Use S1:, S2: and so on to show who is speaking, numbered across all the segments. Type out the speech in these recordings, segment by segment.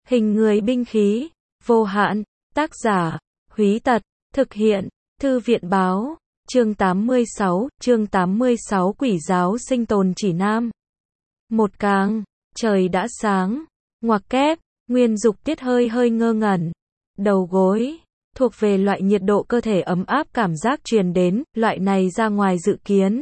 S1: Hình người binh khí, vô hạn, tác giả, Húy Tật, thực hiện, Thư viện báo, chương 86, Quỷ giáo sinh tồn chỉ nam. Một càng, trời đã sáng, ngoặc kép, Nguyên Dục Tiết hơi ngơ ngẩn. Đầu gối, thuộc về loại nhiệt độ cơ thể ấm áp cảm giác truyền đến, loại này ra ngoài dự kiến.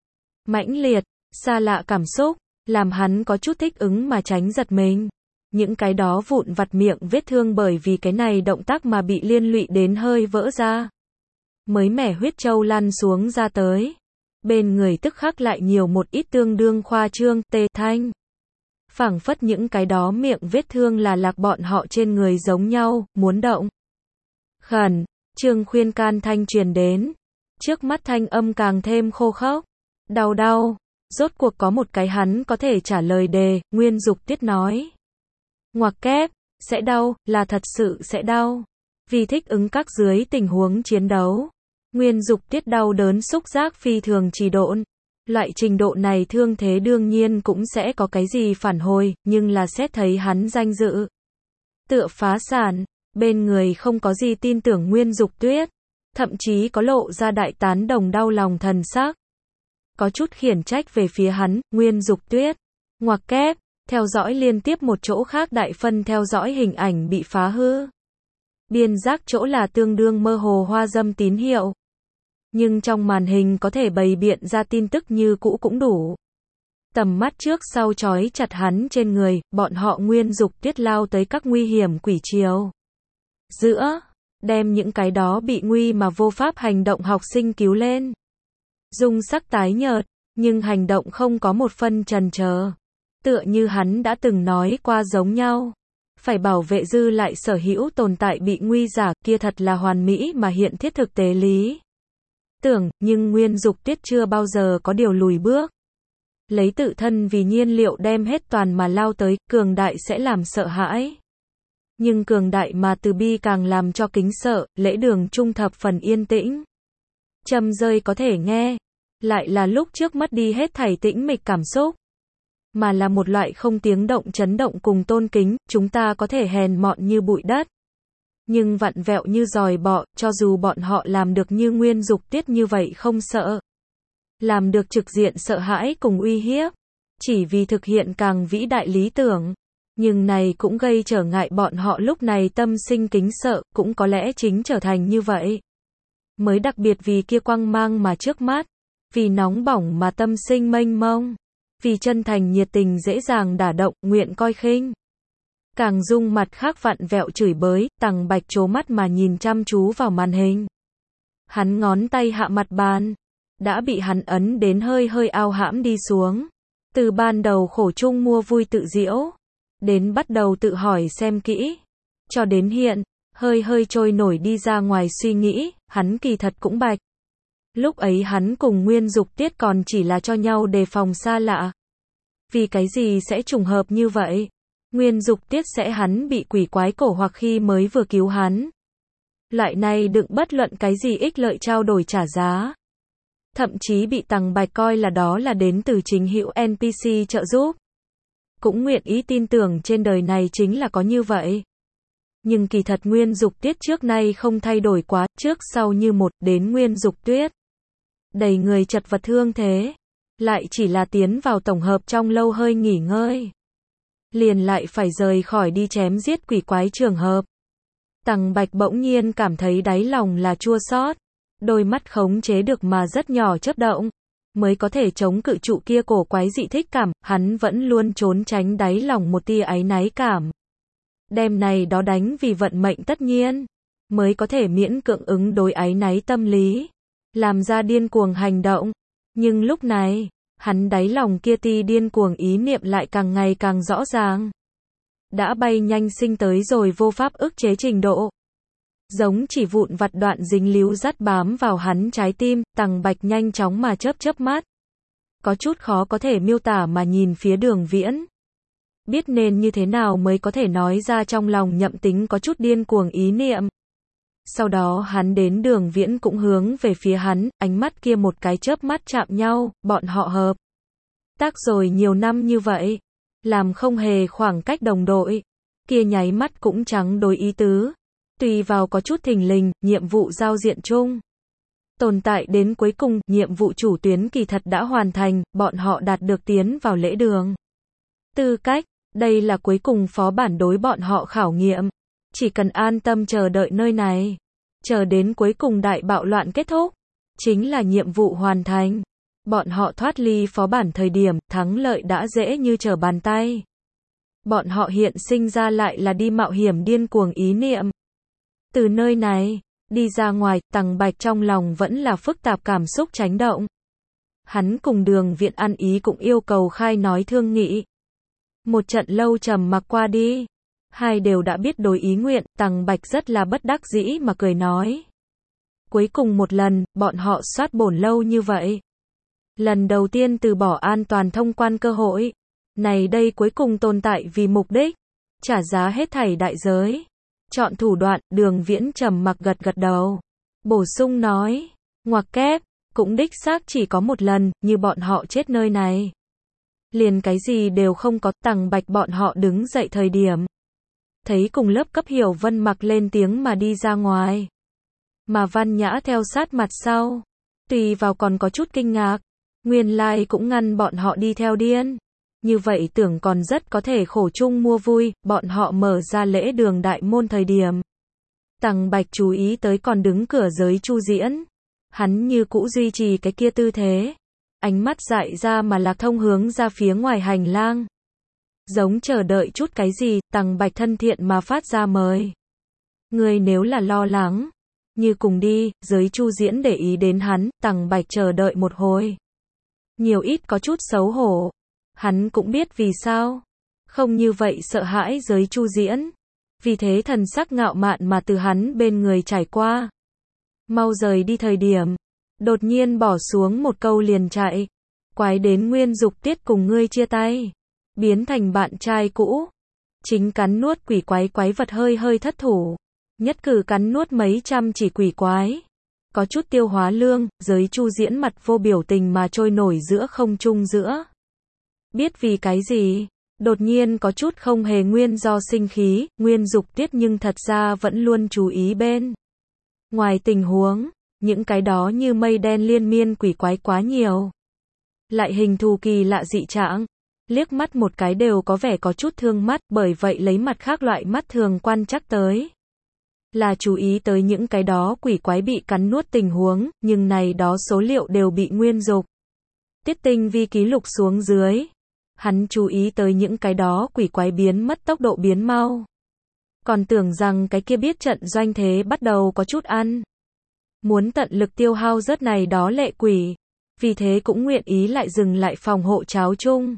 S1: Mãnh liệt, xa lạ cảm xúc, làm hắn có chút thích ứng mà tránh giật mình. Những cái đó vụn vặt miệng vết thương bởi vì cái này động tác mà bị liên lụy đến hơi vỡ ra. Mới mẻ huyết châu lăn xuống ra tới. Bên người tức khắc lại nhiều một ít tương đương khoa trương, tê thanh. Phảng phất những cái đó miệng vết thương là lạc bọn họ trên người giống nhau, muốn động. Khẩn, trương khuyên can thanh truyền đến. Trước mắt thanh âm càng thêm khô khốc. Đau. Rốt cuộc có một cái hắn có thể trả lời đề, Nguyên Dục Tiết nói. Ngoặc kép, sẽ đau, là thật sự sẽ đau. Vì thích ứng các dưới tình huống chiến đấu. Nguyên Dục Tiết đau đớn xúc giác phi thường trì độn. Loại trình độ này thương thế đương nhiên cũng sẽ có cái gì phản hồi, nhưng là xét thấy hắn danh dự. Tựa phá sản, bên người không có gì tin tưởng Nguyên Dục Tuyết. Thậm chí có lộ ra đại tán đồng đau lòng thần sắc. Có chút khiển trách về phía hắn, Nguyên Dục Tuyết. Ngoặc kép, theo dõi liên tiếp một chỗ khác đại phân theo dõi hình ảnh bị phá hư. Biên giác chỗ là tương đương mơ hồ hoa dâm tín hiệu. Nhưng trong màn hình có thể bày biện ra tin tức như cũ cũng đủ. Tầm mắt trước sau trói chặt hắn trên người, bọn họ Nguyên Dục Tiết lao tới các nguy hiểm quỷ chiều. Giữa, đem những cái đó bị nguy mà vô pháp hành động học sinh cứu lên. Dung sắc tái nhợt, nhưng hành động không có một phân chần chờ. Tựa như hắn đã từng nói qua giống nhau. Phải bảo vệ dư lại sở hữu tồn tại bị nguy giả, kia thật là hoàn mỹ mà hiện thiết thực tế lý. Tưởng, nhưng Nguyên Dục Tiết chưa bao giờ có điều lùi bước. Lấy tự thân vì nhiên liệu đem hết toàn mà lao tới, cường đại sẽ làm sợ hãi. Nhưng cường đại mà từ bi càng làm cho kính sợ, lễ đường trung thập phần yên tĩnh. Châm rơi có thể nghe, lại là lúc trước mất đi hết thảy tĩnh mịch cảm xúc. Mà là một loại không tiếng động chấn động cùng tôn kính, chúng ta có thể hèn mọn như bụi đất. Nhưng vặn vẹo như giòi bọ, cho dù bọn họ làm được như Nguyên Dục Tiết như vậy không sợ. Làm được trực diện sợ hãi cùng uy hiếp. Chỉ vì thực hiện càng vĩ đại lý tưởng. Nhưng này cũng gây trở ngại bọn họ lúc này tâm sinh kính sợ, cũng có lẽ chính trở thành như vậy. Mới đặc biệt vì kia quang mang mà trước mắt. Vì nóng bỏng mà tâm sinh mênh mông. Vì chân thành nhiệt tình dễ dàng đả động, nguyện coi khinh. Càng dung mặt khác vặn vẹo chửi bới, Tằng Bạch trố mắt mà nhìn chăm chú vào màn hình. Hắn ngón tay hạ mặt bàn. Đã bị hắn ấn đến hơi ao hãm đi xuống. Từ ban đầu khổ chung mua vui tự diễu. Đến bắt đầu tự hỏi xem kỹ. Cho đến hiện, hơi trôi nổi đi ra ngoài suy nghĩ, hắn kỳ thật cũng bạch. Lúc ấy hắn cùng Nguyên Dục Tiết còn chỉ là cho nhau đề phòng xa lạ. Vì cái gì sẽ trùng hợp như vậy? Nguyên Dục Tiết sẽ hắn bị quỷ quái cổ hoặc khi mới vừa cứu hắn. Loại này đừng bất luận cái gì ích lợi trao đổi trả giá. Thậm chí bị Tằng Bạch coi là đó là đến từ chính hữu NPC trợ giúp. Cũng nguyện ý tin tưởng trên đời này chính là có như vậy. Nhưng kỳ thật Nguyên Dục Tiết trước nay không thay đổi quá, trước sau như một, đến Nguyên Dục Tuyết. Đầy người chật vật thương thế. Lại chỉ là tiến vào tổng hợp trong lâu hơi nghỉ ngơi. Liền lại phải rời khỏi đi chém giết quỷ quái trường hợp. Tằng Bạch bỗng nhiên cảm thấy đáy lòng là chua xót. Đôi mắt khống chế được mà rất nhỏ chớp động. Mới có thể chống cự trụ kia cổ quái dị thích cảm, hắn vẫn luôn trốn tránh đáy lòng một tia áy náy cảm. Đem này đó đánh vì vận mệnh tất nhiên. Mới có thể miễn cưỡng ứng đối áy náy tâm lý. Làm ra điên cuồng hành động. Nhưng lúc này, hắn đáy lòng kia ti điên cuồng ý niệm lại càng ngày càng rõ ràng. Đã bay nhanh sinh tới rồi vô pháp ức chế trình độ. Giống chỉ vụn vặt đoạn dính líu dắt bám vào hắn trái tim, Tằng Bạch nhanh chóng mà chớp mắt. Có chút khó có thể miêu tả mà nhìn phía Đường Viễn. Biết nên như thế nào mới có thể nói ra trong lòng nhậm tính có chút điên cuồng ý niệm. Sau đó hắn đến Đường Viễn cũng hướng về phía hắn, ánh mắt kia một cái chớp mắt chạm nhau, bọn họ hợp tác rồi nhiều năm như vậy. Làm không hề khoảng cách đồng đội. kia nháy mắt cũng chẳng đối ý tứ. Tùy vào có chút thình lình, nhiệm vụ giao diện chung. Tồn tại đến cuối cùng, nhiệm vụ chủ tuyến kỳ thật đã hoàn thành, bọn họ đạt được tiến vào lễ đường. Tư cách, đây là cuối cùng phó bản đối bọn họ khảo nghiệm. Chỉ cần an tâm chờ đợi nơi này. Chờ đến cuối cùng đại bạo loạn kết thúc. Chính là nhiệm vụ hoàn thành. Bọn họ thoát ly phó bản thời điểm, thắng lợi đã dễ như trở bàn tay. Bọn họ hiện sinh ra lại là đi mạo hiểm điên cuồng ý niệm. Từ nơi này, đi ra ngoài, Tằng Bạch trong lòng vẫn là phức tạp cảm xúc chánh động. Hắn cùng Đường Viện ăn ý cũng yêu cầu khai nói thương nghị. Một trận lâu trầm mặc qua đi. Hai đều đã biết đối ý nguyện, Tằng Bạch rất là bất đắc dĩ mà cười nói. Cuối cùng một lần, bọn họ soát bổn lâu như vậy. Lần đầu tiên từ bỏ an toàn thông quan cơ hội. Này đây cuối cùng tồn tại vì mục đích. Trả giá hết thảy đại giới. Chọn thủ đoạn, Đường Viễn trầm mặc gật gật đầu. Bổ sung nói. Ngoặc kép, cũng đích xác chỉ có một lần, như bọn họ chết nơi này. Liền cái gì đều không có, Tằng Bạch bọn họ đứng dậy thời điểm. Thấy cùng lớp cấp Hiểu Vân mặc lên tiếng mà đi ra ngoài. Mà Văn Nhã theo sát mặt sau. Tùy vào còn có chút kinh ngạc. Nguyên lai cũng ngăn bọn họ đi theo điên. Như vậy tưởng còn rất có thể khổ chung mua vui, bọn họ mở ra lễ đường đại môn thời điểm. Tằng Bạch chú ý tới còn đứng cửa giới Chu Diễn. Hắn như cũ duy trì cái kia tư thế. Ánh mắt dại ra mà lạc thông hướng ra phía ngoài hành lang. Giống chờ đợi chút cái gì, Tằng Bạch thân thiện mà phát ra mời. Người nếu là lo lắng, như cùng đi, giới Chu Diễn để ý đến hắn, Tằng Bạch chờ đợi một hồi. Nhiều ít có chút xấu hổ. Hắn cũng biết vì sao. Không như vậy sợ hãi giới Chu Diễn. Vì thế thần sắc ngạo mạn mà từ hắn bên người trải qua. Mau rời đi thời điểm. Đột nhiên bỏ xuống một câu liền chạy. Quái đến Nguyên Dục Tiết cùng ngươi chia tay. Biến thành bạn trai cũ. Chính cắn nuốt quỷ quái vật hơi hơi thất thủ. Nhất cử cắn nuốt mấy trăm chỉ quỷ quái. Có chút tiêu hóa lương, giới Chu Diễn mặt vô biểu tình mà trôi nổi giữa không trung giữa. Biết vì cái gì? Đột nhiên có chút không hề nguyên do sinh khí, Nguyên Dục Tiết nhưng thật ra vẫn luôn chú ý bên. Ngoài tình huống, những cái đó như mây đen liên miên quỷ quái quá nhiều. Lại hình thù kỳ lạ dị trạng. Liếc mắt một cái đều có vẻ có chút thương mắt, bởi vậy lấy mặt khác loại mắt thường quan chắc tới. Là chú ý tới những cái đó quỷ quái bị cắn nuốt tình huống, nhưng này đó số liệu đều bị Nguyên Dục Tiết tinh vi ký lục xuống dưới. Hắn chú ý tới những cái đó quỷ quái biến mất tốc độ biến mau. Còn tưởng rằng cái kia biết trận doanh thế bắt đầu có chút ăn. Muốn tận lực tiêu hao rớt này đó lệ quỷ. Vì thế cũng nguyện ý lại dừng lại phòng hộ cháo chung.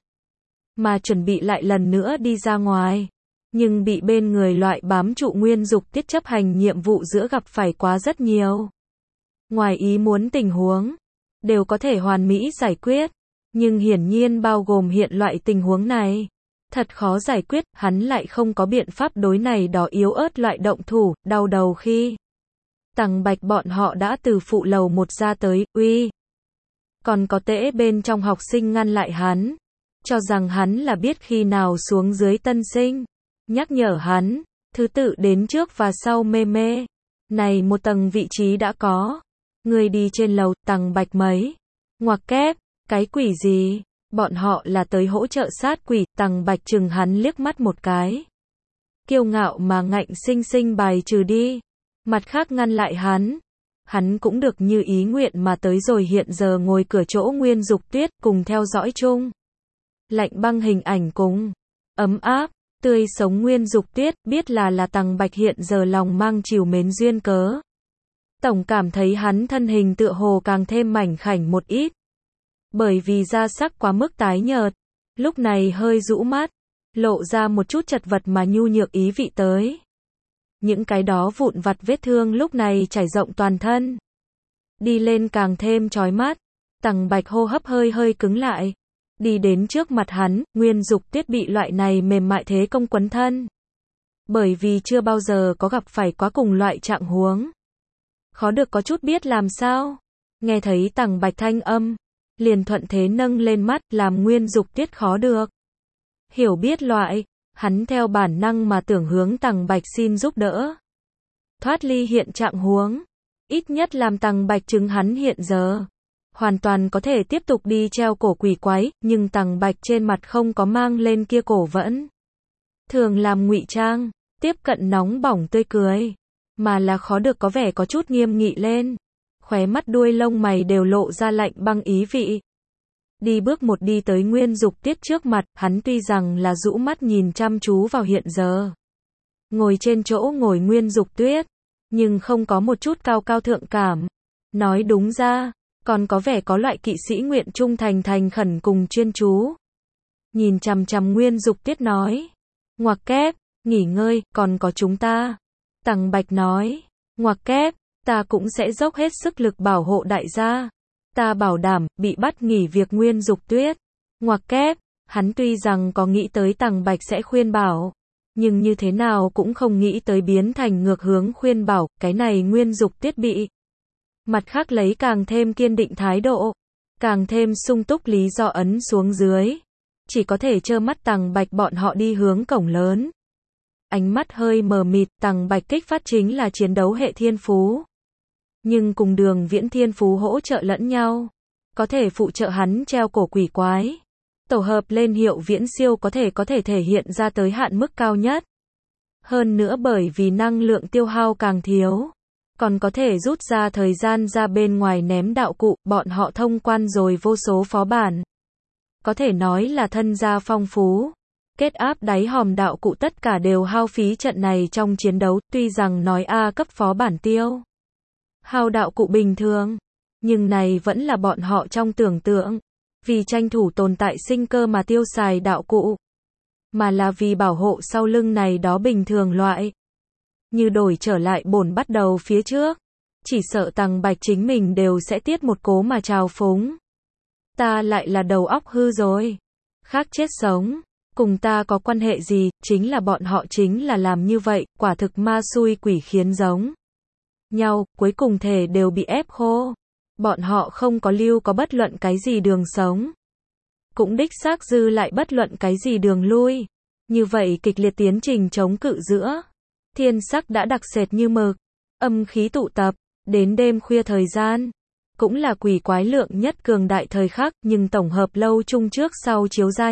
S1: Mà chuẩn bị lại lần nữa đi ra ngoài. Nhưng bị bên người loại bám trụ Nguyên Dục Tiết chấp hành nhiệm vụ giữa gặp phải quá rất nhiều. Ngoài ý muốn tình huống. Đều có thể hoàn mỹ giải quyết. Nhưng hiển nhiên bao gồm hiện loại tình huống này. Thật khó giải quyết, hắn lại không có biện pháp đối này đó yếu ớt loại động thủ, đau đầu khi. Tằng Bạch bọn họ đã từ phụ lầu một ra tới, uy. Còn có tễ bên trong học sinh ngăn lại hắn. Cho rằng hắn là biết khi nào xuống dưới tân sinh. Nhắc nhở hắn, thứ tự đến trước và sau mê mê. Này một tầng vị trí đã có. Người đi trên lầu, Tằng Bạch mấy. Ngoặc kép. Cái quỷ gì? Bọn họ là tới hỗ trợ sát quỷ, Tằng Bạch chừng hắn liếc mắt một cái. Kiêu ngạo mà ngạnh sinh sinh bài trừ đi. Mặt khác ngăn lại hắn. Hắn cũng được như ý nguyện mà tới rồi hiện giờ ngồi cửa chỗ Nguyên Dục Tiết cùng theo dõi chung. Lạnh băng hình ảnh cùng. Ấm áp, tươi sống Nguyên Dục Tiết biết là Tằng Bạch hiện giờ lòng mang trìu mến duyên cớ. Tổng cảm thấy hắn thân hình tựa hồ càng thêm mảnh khảnh một ít. Bởi vì da sắc quá mức tái nhợt, lúc này hơi rũ mắt, lộ ra một chút chật vật mà nhu nhược ý vị tới. Những cái đó vụn vặt vết thương lúc này trải rộng toàn thân. Đi lên càng thêm chói mắt, Tằng Bạch hô hấp hơi hơi cứng lại. Đi đến trước mặt hắn, Nguyên Dục Tiết bị loại này mềm mại thế công quấn thân. Bởi vì chưa bao giờ có gặp phải quá cùng loại trạng huống. Khó được có chút biết làm sao. Nghe thấy Tằng Bạch thanh âm. Liền thuận thế nâng lên mắt, làm Nguyên Dục Tiết khó được. Hiểu biết loại, Hắn theo bản năng mà tưởng hướng Tằng Bạch xin giúp đỡ. Thoát ly hiện trạng huống, ít nhất làm Tằng Bạch chứng hắn hiện giờ. Hoàn toàn có thể tiếp tục đi treo cổ quỷ quái, nhưng Tằng Bạch trên mặt không có mang lên kia cổ vẫn thường làm ngụy trang, tiếp cận nóng bỏng tươi cười, mà là khó được có vẻ có chút nghiêm nghị lên. Khóe mắt đuôi lông mày đều lộ ra lạnh băng ý vị. Đi bước một đi tới Nguyên Dục Tiết trước mặt, hắn tuy rằng là rũ mắt nhìn chăm chú vào hiện giờ. Ngồi trên chỗ ngồi Nguyên Dục Tuyết, nhưng không có một chút cao cao thượng cảm. Nói đúng ra, còn có vẻ có loại kỵ sĩ nguyện trung thành thành khẩn cùng chuyên chú. Nhìn chằm chằm Nguyên Dục Tiết nói. Ngoặc kép, nghỉ ngơi, còn có chúng ta. Tằng Bạch nói. Ngoặc kép, ta cũng sẽ dốc hết sức lực bảo hộ đại gia. Ta bảo đảm, bị bắt nghỉ việc Nguyên Dục Tuyết. Ngoặc kép, hắn tuy rằng có nghĩ tới Tằng Bạch sẽ khuyên bảo, nhưng như thế nào cũng không nghĩ tới biến thành ngược hướng khuyên bảo, cái này Nguyên Dục Tuyết bị. Mặt khác lấy càng thêm kiên định thái độ, càng thêm sung túc lý do ấn xuống dưới. Chỉ có thể trơ mắt Tằng Bạch bọn họ đi hướng cổng lớn. Ánh mắt hơi mờ mịt, Tằng Bạch kích phát chính là chiến đấu hệ thiên phú. Nhưng cùng Đường Viễn thiên phú hỗ trợ lẫn nhau, có thể phụ trợ hắn treo cổ quỷ quái. Tổ hợp lên hiệu viễn siêu có thể thể hiện ra tới hạn mức cao nhất. Hơn nữa bởi vì năng lượng tiêu hao càng thiếu, còn có thể rút ra thời gian ra bên ngoài ném đạo cụ, bọn họ thông quan rồi vô số phó bản. Có thể nói là thân gia phong phú. Kết áp đáy hòm đạo cụ tất cả đều hao phí trận này trong chiến đấu, tuy rằng nói A cấp phó bản tiêu hao đạo cụ bình thường, nhưng này vẫn là bọn họ trong tưởng tượng. Vì tranh thủ tồn tại sinh cơ mà tiêu xài đạo cụ, mà là vì bảo hộ sau lưng này đó bình thường loại. Như đổi trở lại bổn bắt đầu phía trước, chỉ sợ Tằng Bạch chính mình đều sẽ tiết một cố mà trào phúng. Ta lại là đầu óc hư rồi. Khác chết sống, cùng ta có quan hệ gì, chính là bọn họ chính là làm như vậy, quả thực ma xui quỷ khiến giống nhau, cuối cùng thể đều bị ép khô. Bọn họ không có lưu có bất luận cái gì đường sống. Cũng đích xác dư lại bất luận cái gì đường lui. Như vậy kịch liệt tiến trình chống cự giữa thiên sắc đã đặc sệt như mực. Âm khí tụ tập, đến đêm khuya thời gian. Cũng là quỷ quái lượng nhất cường đại thời khắc, nhưng tổng hợp lâu chung trước sau chiếu ra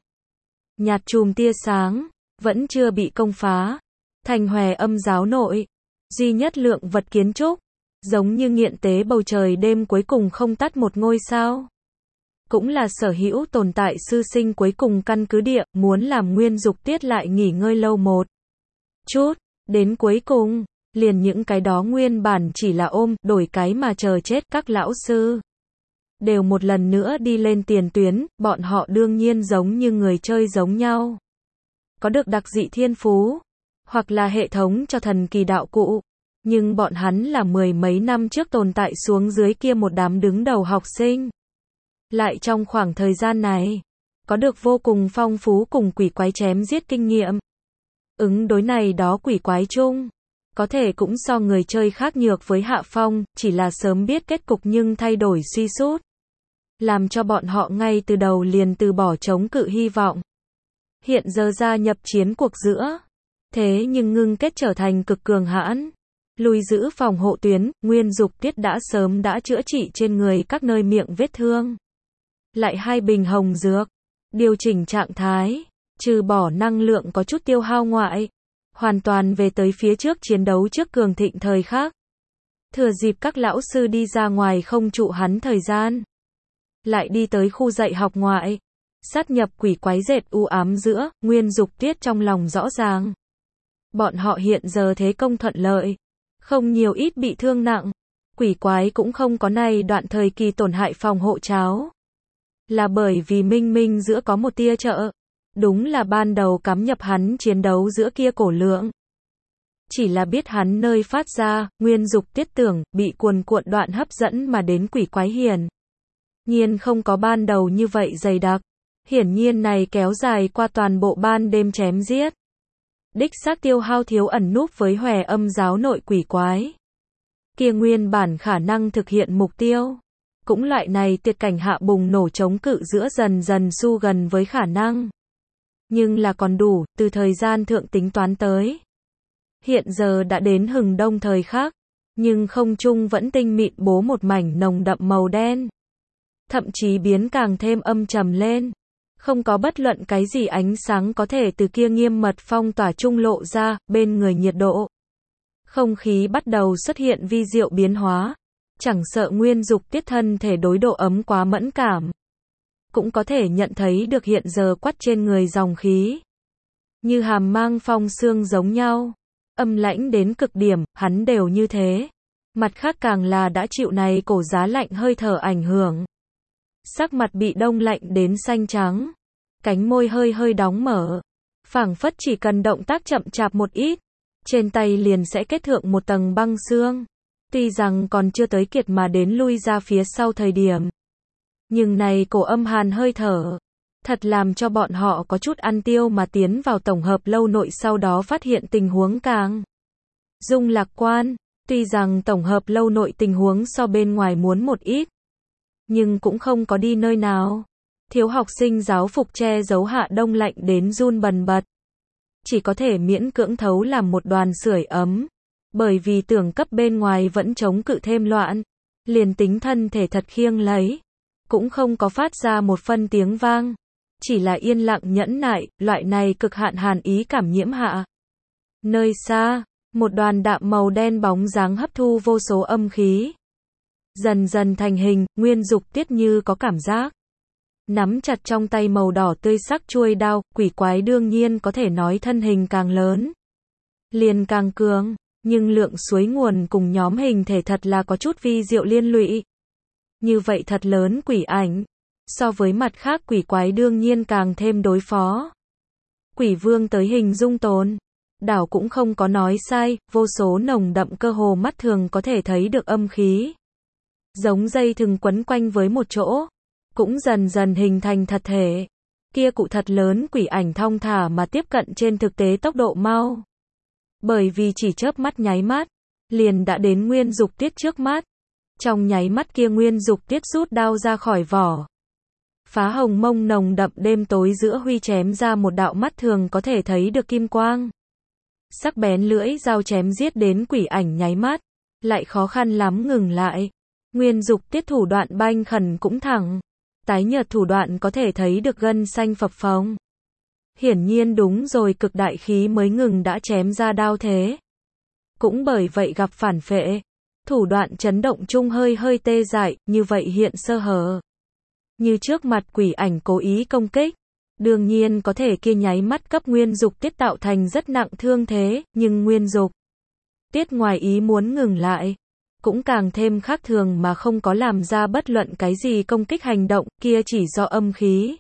S1: nhạt chùm tia sáng, vẫn chưa bị công phá. Thành Hòe Âm giáo nội, duy nhất lượng vật kiến trúc, giống như nghiện tế bầu trời đêm cuối cùng không tắt một ngôi sao. Cũng là sở hữu tồn tại sư sinh cuối cùng căn cứ địa, muốn làm Nguyên Dục Tiết lại nghỉ ngơi lâu một chút, đến cuối cùng, liền những cái đó nguyên bản chỉ là ôm, đổi cái mà chờ chết các lão sư. Đều một lần nữa đi lên tiền tuyến, bọn họ đương nhiên giống như người chơi giống nhau. Có được đặc dị thiên phú, hoặc là hệ thống cho thần kỳ đạo cụ. Nhưng bọn hắn là mười mấy năm trước tồn tại xuống dưới kia một đám đứng đầu học sinh. Lại trong khoảng thời gian này, có được vô cùng phong phú cùng quỷ quái chém giết kinh nghiệm. Ứng đối này đó quỷ quái chung, có thể cũng so người chơi khác nhược với hạ phong, chỉ là sớm biết kết cục nhưng thay đổi suy sút. Làm cho bọn họ ngay từ đầu liền từ bỏ chống cự hy vọng. Hiện giờ gia nhập chiến cuộc giữa. Thế nhưng ngưng kết trở thành cực cường hãn. Lùi giữ phòng hộ tuyến, Nguyên Dục Tiết đã sớm đã chữa trị trên người các nơi miệng vết thương. Lại 2 bình hồng dược. Điều chỉnh trạng thái. Trừ bỏ năng lượng có chút tiêu hao ngoại. Hoàn toàn về tới phía trước chiến đấu trước cường thịnh thời khác. Thừa dịp các lão sư đi ra ngoài không trụ hắn thời gian. Lại đi tới khu dạy học ngoại. Sát nhập quỷ quái dệt u ám giữa, Nguyên Dục Tiết trong lòng rõ ràng. Bọn họ hiện giờ thế công thuận lợi. Không nhiều ít bị thương nặng. Quỷ quái cũng không có này đoạn thời kỳ tổn hại phòng hộ cháo. Là bởi vì minh minh giữa có một tia trợ. Đúng là ban đầu cắm nhập hắn chiến đấu giữa kia cổ lượng. Chỉ là biết hắn nơi phát ra, Nguyên Dục Tiết tưởng, bị cuồn cuộn đoạn hấp dẫn mà đến quỷ quái hiển nhiên không có ban đầu như vậy dày đặc. Hiển nhiên này kéo dài qua toàn bộ ban đêm chém giết. Đích xác tiêu hao thiếu ẩn núp với Hòe Âm giáo nội quỷ quái. Kia nguyên bản khả năng thực hiện mục tiêu. Cũng loại này tuyệt cảnh hạ bùng nổ chống cự giữa dần dần xu gần với khả năng. Nhưng là còn đủ, từ thời gian thượng tính toán tới. Hiện giờ đã đến hừng đông thời khắc, nhưng không trung vẫn tinh mịn bố một mảnh nồng đậm màu đen. Thậm chí biến càng thêm âm trầm lên. Không có bất luận cái gì ánh sáng có thể từ kia nghiêm mật phong tỏa trung lộ ra, bên người nhiệt độ. Không khí bắt đầu xuất hiện vi diệu biến hóa. Chẳng sợ Nguyên Dục Tiết thân thể đối độ ấm quá mẫn cảm. Cũng có thể nhận thấy được hiện giờ quắt trên người dòng khí. Như hàm mang phong sương giống nhau. Âm lãnh đến cực điểm, hắn đều như thế. Mặt khác càng là đã chịu này cổ giá lạnh hơi thở ảnh hưởng. Sắc mặt bị đông lạnh đến xanh trắng. Cánh môi hơi hơi đóng mở. Phảng phất chỉ cần động tác chậm chạp một ít. Trên tay liền sẽ kết thượng một tầng băng xương. Tuy rằng còn chưa tới kiệt mà đến lui ra phía sau thời điểm. Nhưng này cổ âm hàn hơi thở. Thật làm cho bọn họ có chút ăn tiêu mà tiến vào tổng hợp lâu nội sau đó phát hiện tình huống càng dung lạc quan. Tuy rằng tổng hợp lâu nội tình huống so bên ngoài muốn một ít. Nhưng cũng không có đi nơi nào. Thiếu học sinh giáo phục che giấu hạ đông lạnh đến run bần bật. Chỉ có thể miễn cưỡng thấu làm một đoàn sưởi ấm. Bởi vì tưởng cấp bên ngoài vẫn chống cự thêm loạn. Liền tính thân thể thật khiêng lấy. Cũng không có phát ra một phân tiếng vang. Chỉ là yên lặng nhẫn nại, loại này cực hạn hàn ý cảm nhiễm hạ. Nơi xa, một đoàn đạm màu đen bóng dáng hấp thu vô số âm khí. Dần dần thành hình, Nguyên Dục Tiết như có cảm giác. Nắm chặt trong tay màu đỏ tươi sắc chuôi đao, quỷ quái đương nhiên có thể nói thân hình càng lớn. Liền càng cường, nhưng lượng suối nguồn cùng nhóm hình thể thật là có chút vi diệu liên lụy. Như vậy thật lớn quỷ ảnh. So với mặt khác quỷ quái đương nhiên càng thêm đối phó. Quỷ vương tới hình dung tồn. Đảo cũng không có nói sai, vô số nồng đậm cơ hồ mắt thường có thể thấy được âm khí. Giống dây thừng quấn quanh với một chỗ. Cũng dần dần hình thành thật thể. Kia cụ thật lớn quỷ ảnh thong thả mà tiếp cận trên thực tế tốc độ mau. Bởi vì chỉ chớp mắt nháy mắt, liền đã đến Nguyên Dục Tiết trước mắt. Trong nháy mắt kia Nguyên Dục Tiết rút đao ra khỏi vỏ. Phá hồng mông nồng đậm đêm tối giữa huy chém ra một đạo mắt thường có thể thấy được kim quang. Sắc bén lưỡi dao chém giết đến quỷ ảnh nháy mắt. Lại khó khăn lắm ngừng lại. Nguyên Dục Tiết thủ đoạn banh khẩn cũng thẳng. Tái nhợt thủ đoạn có thể thấy được gân xanh phập phồng. Hiển nhiên đúng rồi cực đại khí mới ngừng đã chém ra đao thế. Cũng bởi vậy gặp phản phệ. Thủ đoạn chấn động chung hơi hơi tê dại, như vậy hiện sơ hở. Như trước mặt quỷ ảnh cố ý công kích. Đương nhiên có thể kia nháy mắt cấp Nguyên Dục Tiết tạo thành rất nặng thương thế, nhưng Nguyên Dục Tiết ngoài ý muốn ngừng lại. Cũng càng thêm khác thường mà không có làm ra bất luận cái gì công kích hành động, kia chỉ do âm khí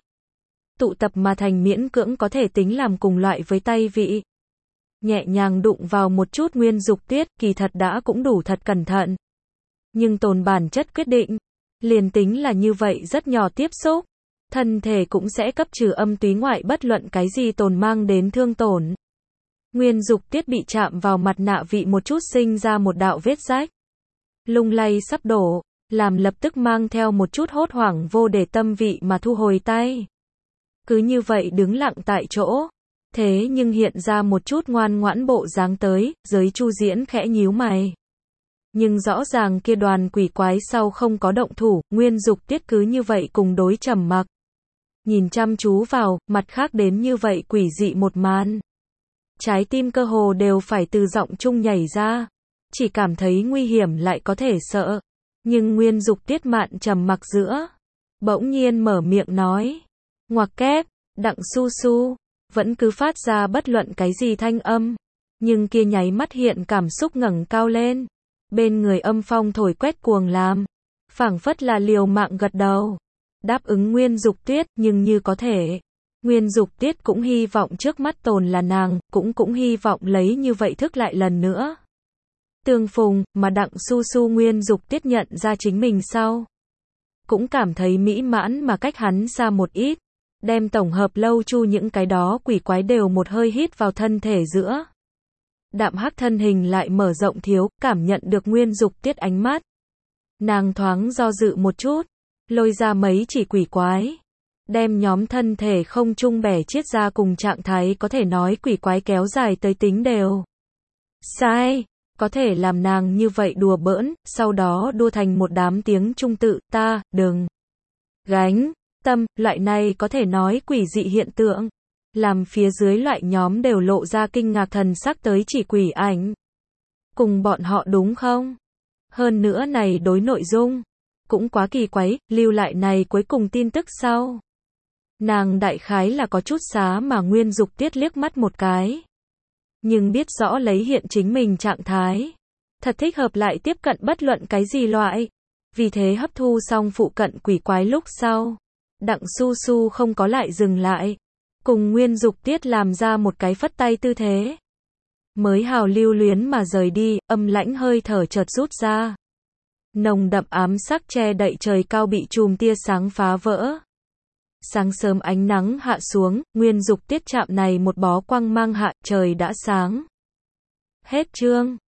S1: tụ tập mà thành miễn cưỡng có thể tính làm cùng loại với tay vị. Nhẹ nhàng đụng vào một chút Nguyên Dục Tiết, kỳ thật đã cũng đủ thật cẩn thận. Nhưng tồn bản chất quyết định, liền tính là như vậy rất nhỏ tiếp xúc, thân thể cũng sẽ cấp trừ âm túy ngoại bất luận cái gì tồn mang đến thương tổn. Nguyên Dục Tiết bị chạm vào mặt nạ vị một chút sinh ra một đạo vết rách. Lung lay sắp đổ, làm lập tức mang theo một chút hốt hoảng vô để tâm vị mà thu hồi tay. Cứ như vậy đứng lặng tại chỗ. Thế nhưng hiện ra một chút ngoan ngoãn bộ dáng tới, giới Chu Diễn khẽ nhíu mày. Nhưng rõ ràng kia đoàn quỷ quái sau không có động thủ, Nguyên Dục Tiết cứ như vậy cùng đối trầm mặc. Nhìn chăm chú vào, mặt khác đến như vậy quỷ dị một màn. Trái tim cơ hồ đều phải từ giọng chung nhảy ra. Chỉ cảm thấy nguy hiểm lại có thể sợ. Nhưng Nguyên Dục Tiết mạn trầm mặc giữa. Bỗng nhiên mở miệng nói. Ngoặc kép, Đặng Su Su. Vẫn cứ phát ra bất luận cái gì thanh âm. Nhưng kia nháy mắt hiện cảm xúc ngẩng cao lên. Bên người âm phong thổi quét cuồng làm. Phảng phất là liều mạng gật đầu. Đáp ứng Nguyên Dục Tiết, nhưng như có thể. Nguyên Dục Tiết cũng hy vọng trước mắt tồn là nàng, cũng hy vọng lấy như vậy thức lại lần nữa. Tương phùng, mà Đặng Su Su Nguyên Dục Tiết nhận ra chính mình sau. Cũng cảm thấy mỹ mãn mà cách hắn xa một ít. Đem tổng hợp lâu chu những cái đó quỷ quái đều một hơi hít vào thân thể giữa. Đạm hắc thân hình lại mở rộng thiếu, cảm nhận được Nguyên Dục Tiết ánh mắt. Nàng thoáng do dự một chút, lôi ra mấy chỉ quỷ quái. đem nhóm thân thể không trung bẻ chiết ra cùng trạng thái có thể nói quỷ quái kéo dài tới tính đều. Sai, có thể làm nàng như vậy đùa bỡn, sau đó đua thành một đám tiếng trung tự, ta, đừng. Gánh, tâm, loại này có thể nói quỷ dị hiện tượng. Làm phía dưới loại nhóm đều lộ ra kinh ngạc thần sắc tới chỉ quỷ ảnh. Cùng bọn họ đúng không? Hơn nữa này đối nội dung. Cũng quá kỳ quái, lưu lại này cuối cùng tin tức sau. Nàng đại khái là có chút xá mà Nguyên Dục Tiết liếc mắt một cái. Nhưng biết rõ lấy hiện chính mình trạng thái. Thật thích hợp lại tiếp cận bất luận cái gì loại. Vì thế hấp thu xong phụ cận quỷ quái lúc sau. Đặng Su Su không có lại dừng lại. Cùng Nguyên Dục Tiết làm ra một cái phất tay tư thế. Mới hào lưu luyến mà rời đi, âm lãnh hơi thở chợt rút ra. Nồng đậm ám sắc che đậy trời cao bị chùm tia sáng phá vỡ. Sáng sớm ánh nắng hạ xuống, Nguyên Dục Tiết chạm này một bó quang mang hạ, trời đã sáng. Hết chương.